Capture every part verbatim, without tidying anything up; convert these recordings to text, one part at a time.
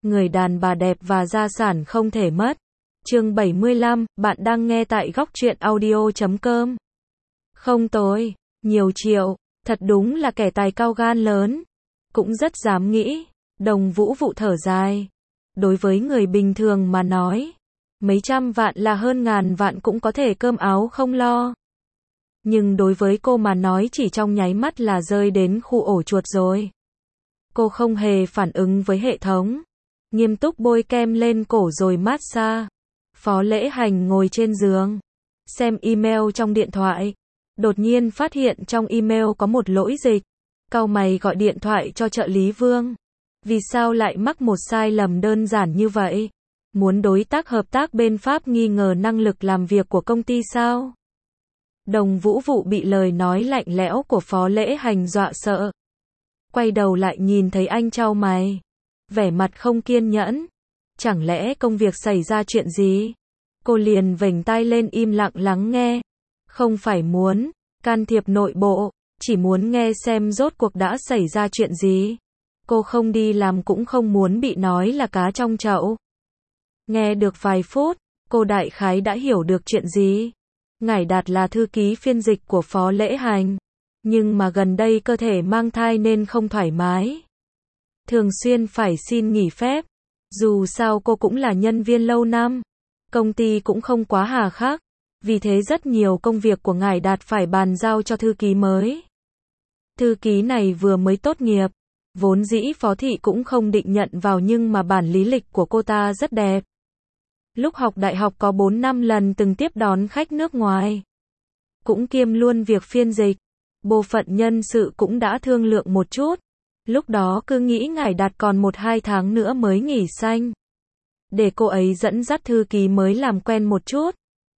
người đàn bà đẹp và gia sản không thể mất. Chương bảy mươi lăm, bạn đang nghe tại góc truyện audio chấm com. Không tồi, nhiều triệu, thật đúng là kẻ tài cao gan lớn. Cũng rất dám nghĩ. Đồng Vũ Vụ thở dài. Đối với người bình thường mà nói, mấy trăm vạn là hơn ngàn vạn cũng có thể cơm áo không lo. Nhưng đối với cô mà nói chỉ trong nháy mắt là rơi đến khu ổ chuột rồi. Cô không hề phản ứng với hệ thống. Nghiêm túc bôi kem lên cổ rồi massage. Phó Lễ Hành ngồi trên giường, xem email trong điện thoại. Đột nhiên phát hiện trong email có một lỗi dịch. Cau mày gọi điện thoại cho trợ lý Vương. Vì sao lại mắc một sai lầm đơn giản như vậy? Muốn đối tác hợp tác bên Pháp nghi ngờ năng lực làm việc của công ty sao? Đồng Vũ Vụ bị lời nói lạnh lẽo của Phó Lễ Hành dọa sợ. Quay đầu lại nhìn thấy anh chau mày, vẻ mặt không kiên nhẫn. Chẳng lẽ công việc xảy ra chuyện gì? Cô liền vểnh tai lên im lặng lắng nghe. Không phải muốn can thiệp nội bộ, chỉ muốn nghe xem rốt cuộc đã xảy ra chuyện gì. Cô không đi làm cũng không muốn bị nói là cá trong chậu. Nghe được vài phút, cô đại khái đã hiểu được chuyện gì. Ngải Đạt là thư ký phiên dịch của Phó Lễ Hành, nhưng mà gần đây cơ thể mang thai nên không thoải mái. Thường xuyên phải xin nghỉ phép. Dù sao cô cũng là nhân viên lâu năm, công ty cũng không quá hà khắc, vì thế rất nhiều công việc của Ngải Đạt phải bàn giao cho thư ký mới. Thư ký này vừa mới tốt nghiệp, vốn dĩ Phó Thị cũng không định nhận vào nhưng mà bản lý lịch của cô ta rất đẹp. Lúc học đại học có bốn năm lần từng tiếp đón khách nước ngoài, cũng kiêm luôn việc phiên dịch. Bộ phận nhân sự cũng đã thương lượng một chút. Lúc đó cứ nghĩ Ngải Đạt còn một hai tháng nữa mới nghỉ xanh, để cô ấy dẫn dắt thư ký mới làm quen một chút.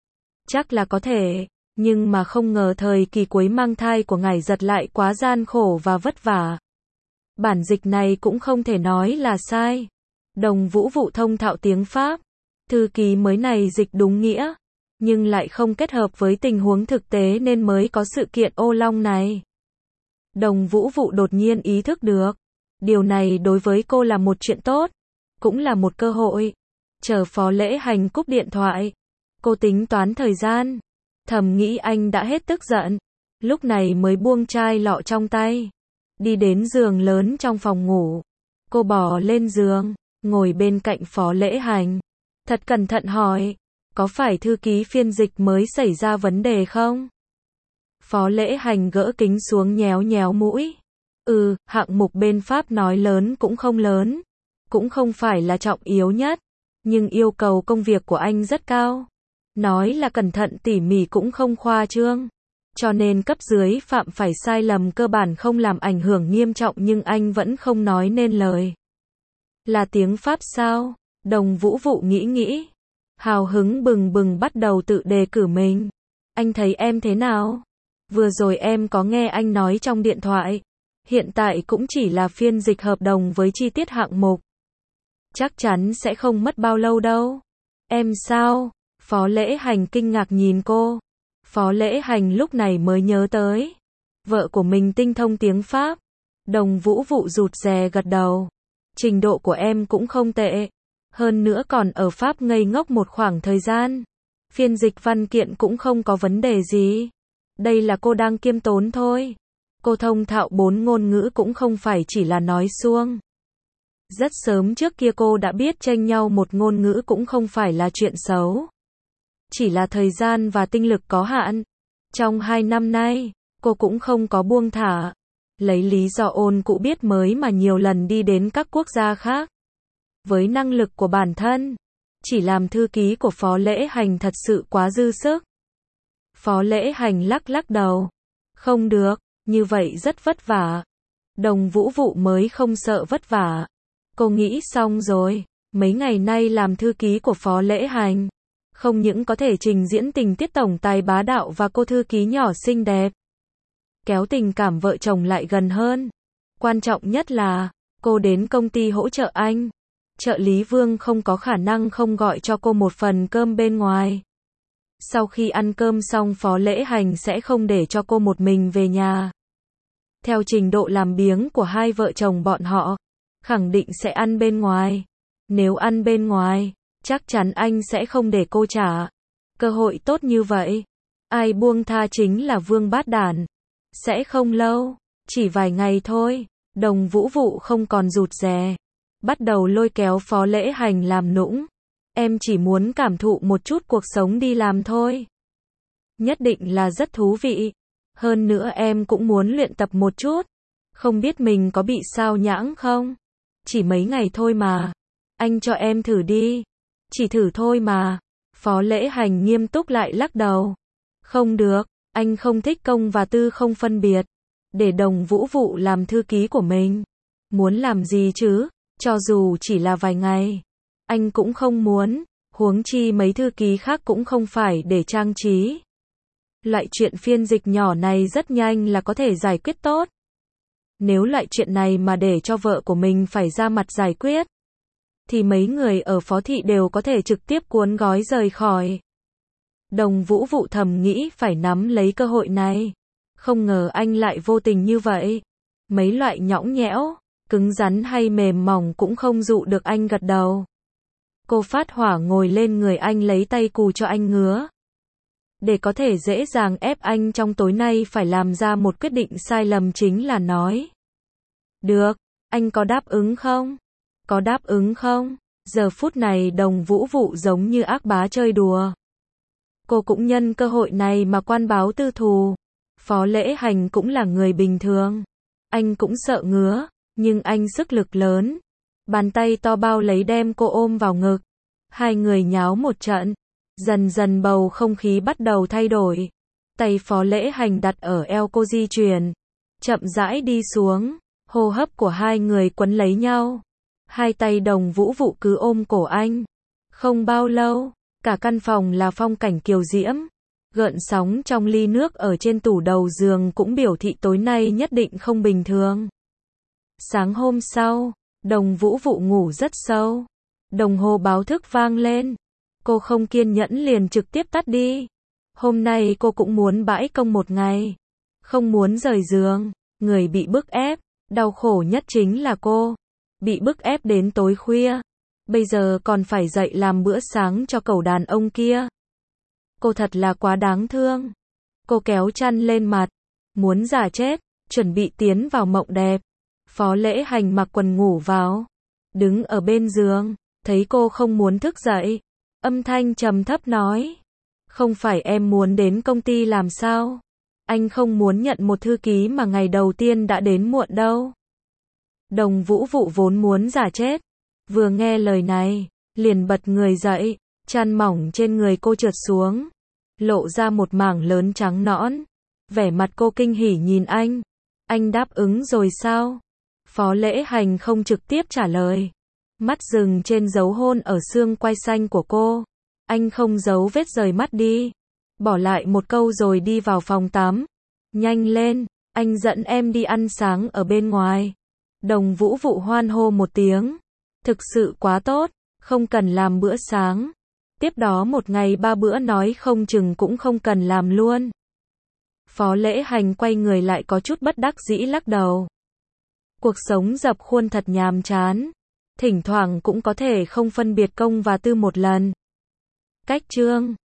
Chắc là có thể, nhưng mà không ngờ thời kỳ cuối mang thai của Ngải Giật lại quá gian khổ và vất vả. Bản dịch này cũng không thể nói là sai. Đồng Vũ Vụ thông thạo tiếng Pháp. Thư ký mới này dịch đúng nghĩa, nhưng lại không kết hợp với tình huống thực tế nên mới có sự kiện ô long này. Đồng Vũ Vụ đột nhiên ý thức được, điều này đối với cô là một chuyện tốt, cũng là một cơ hội. Chờ Phó Lễ Hành cúp điện thoại, cô tính toán thời gian, thầm nghĩ anh đã hết tức giận, lúc này mới buông chai lọ trong tay, đi đến giường lớn trong phòng ngủ. Cô bò lên giường, ngồi bên cạnh Phó Lễ Hành, thật cẩn thận hỏi, có phải thư ký phiên dịch mới xảy ra vấn đề không? Phó Lễ Hành gỡ kính xuống nhéo nhéo mũi. Ừ, hạng mục bên Pháp nói lớn cũng không lớn, cũng không phải là trọng yếu nhất, nhưng yêu cầu công việc của anh rất cao. Nói là cẩn thận tỉ mỉ cũng không khoa trương. Cho nên cấp dưới phạm phải sai lầm cơ bản không làm ảnh hưởng nghiêm trọng nhưng anh vẫn không nói nên lời. Là tiếng Pháp sao? Đồng Vũ Vụ nghĩ nghĩ. Hào hứng bừng bừng bắt đầu tự đề cử mình. Anh thấy em thế nào? Vừa rồi em có nghe anh nói trong điện thoại. Hiện tại cũng chỉ là phiên dịch hợp đồng với chi tiết hạng mục. Chắc chắn sẽ không mất bao lâu đâu. Em sao? Phó Lễ Hành kinh ngạc nhìn cô. Phó Lễ Hành lúc này mới nhớ tới. Vợ của mình tinh thông tiếng Pháp. Đồng Vũ Vụ rụt rè gật đầu. Trình độ của em cũng không tệ. Hơn nữa còn ở Pháp ngây ngốc một khoảng thời gian. Phiên dịch văn kiện cũng không có vấn đề gì. Đây là cô đang kiêm tốn thôi. Cô thông thạo bốn ngôn ngữ cũng không phải chỉ là nói suông. Rất sớm trước kia cô đã biết chênh nhau một ngôn ngữ cũng không phải là chuyện xấu. Chỉ là thời gian và tinh lực có hạn. Trong hai năm nay, cô cũng không có buông thả. Lấy lý do ôn cũ biết mới mà nhiều lần đi đến các quốc gia khác. Với năng lực của bản thân, chỉ làm thư ký của Phó Lễ Hành thật sự quá dư sức. Phó Lễ Hành lắc lắc đầu. Không được, như vậy rất vất vả. Đồng Vũ Vụ mới không sợ vất vả. Cô nghĩ xong rồi, mấy ngày nay làm thư ký của Phó Lễ Hành, không những có thể trình diễn tình tiết tổng tài bá đạo và cô thư ký nhỏ xinh đẹp, kéo tình cảm vợ chồng lại gần hơn. Quan trọng nhất là, cô đến công ty hỗ trợ anh. Trợ lý Vương không có khả năng không gọi cho cô một phần cơm bên ngoài. Sau khi ăn cơm xong Phó Lễ Hành sẽ không để cho cô một mình về nhà. Theo trình độ làm biếng của hai vợ chồng bọn họ, khẳng định sẽ ăn bên ngoài. Nếu ăn bên ngoài, chắc chắn anh sẽ không để cô trả. Cơ hội tốt như vậy, ai buông tha chính là Vương Bát Đản. Sẽ không lâu, chỉ vài ngày thôi, Đồng Vũ Vụ không còn rụt rè, bắt đầu lôi kéo Phó Lễ Hành làm nũng. Em chỉ muốn cảm thụ một chút cuộc sống đi làm thôi. Nhất định là rất thú vị. Hơn nữa em cũng muốn luyện tập một chút. Không biết mình có bị sao nhãng không? Chỉ mấy ngày thôi mà. Anh cho em thử đi. Chỉ thử thôi mà. Phó Lễ Hành nghiêm túc lại lắc đầu. Không được, anh không thích công và tư không phân biệt. Để Đồng Vũ Vụ làm thư ký của mình. Muốn làm gì chứ? Cho dù chỉ là vài ngày. Anh cũng không muốn. Huống chi mấy thư ký khác cũng không phải để trang trí. Loại chuyện phiên dịch nhỏ này rất nhanh là có thể giải quyết tốt. Nếu loại chuyện này mà để cho vợ của mình phải ra mặt giải quyết, thì mấy người ở phó thị đều có thể trực tiếp cuốn gói rời khỏi. Đồng Vũ Vụ thầm nghĩ phải nắm lấy cơ hội này. Không ngờ anh lại vô tình như vậy. Mấy loại nhõng nhẽo, cứng rắn hay mềm mỏng cũng không dụ được anh gật đầu. Cô phát hỏa ngồi lên người anh lấy tay cù cho anh ngứa. Để có thể dễ dàng ép anh trong tối nay phải làm ra một quyết định sai lầm chính là nói. Được, anh có đáp ứng không? Có đáp ứng không? Giờ phút này Đồng Vũ Vụ giống như ác bá chơi đùa. Cô cũng nhân cơ hội này mà quan báo tư thù. Phó Lễ Hành cũng là người bình thường. Anh cũng sợ ngứa, nhưng anh sức lực lớn. Bàn tay to bao lấy đem cô ôm vào ngực. Hai người nháo một trận. Dần dần bầu không khí bắt đầu thay đổi. Tay Phó Lễ Hành đặt ở eo cô di chuyển. Chậm rãi đi xuống. Hô hấp của hai người quấn lấy nhau. Hai tay Đồng Vũ Vụ cứ ôm cổ anh. Không bao lâu, cả căn phòng là phong cảnh kiều diễm. Gợn sóng trong ly nước ở trên tủ đầu giường cũng biểu thị tối nay nhất định không bình thường. Sáng hôm sau, Đồng Vũ Vụ ngủ rất sâu. Đồng hồ báo thức vang lên. Cô không kiên nhẫn liền trực tiếp tắt đi. Hôm nay cô cũng muốn bãi công một ngày. Không muốn rời giường. Người bị bức ép, đau khổ nhất chính là cô. Bị bức ép đến tối khuya. Bây giờ còn phải dậy làm bữa sáng cho cẩu đàn ông kia. Cô thật là quá đáng thương. Cô kéo chăn lên mặt. Muốn giả chết, chuẩn bị tiến vào mộng đẹp. Phó Lễ Hành mặc quần ngủ vào. Đứng ở bên giường, thấy cô không muốn thức dậy. Âm thanh trầm thấp nói. Không phải em muốn đến công ty làm sao? Anh không muốn nhận một thư ký mà ngày đầu tiên đã đến muộn đâu. Đồng Vũ Vụ vốn muốn giả chết. Vừa nghe lời này, liền bật người dậy. Chăn mỏng trên người cô trượt xuống. Lộ ra một mảng lớn trắng nõn. Vẻ mặt cô kinh hỉ nhìn anh. Anh đáp ứng rồi sao? Phó Lễ Hành không trực tiếp trả lời. Mắt dừng trên dấu hôn ở xương quai xanh của cô. Anh không giấu vết rời mắt đi. Bỏ lại một câu rồi đi vào phòng tắm. Nhanh lên, anh dẫn em đi ăn sáng ở bên ngoài. Đồng Vũ Vụ hoan hô một tiếng. Thực sự quá tốt, không cần làm bữa sáng. Tiếp đó một ngày ba bữa nói không chừng cũng không cần làm luôn. Phó Lễ Hành quay người lại có chút bất đắc dĩ lắc đầu. Cuộc sống dập khuôn thật nhàm chán. Thỉnh thoảng cũng có thể không phân biệt công và tư một lần. Cách chương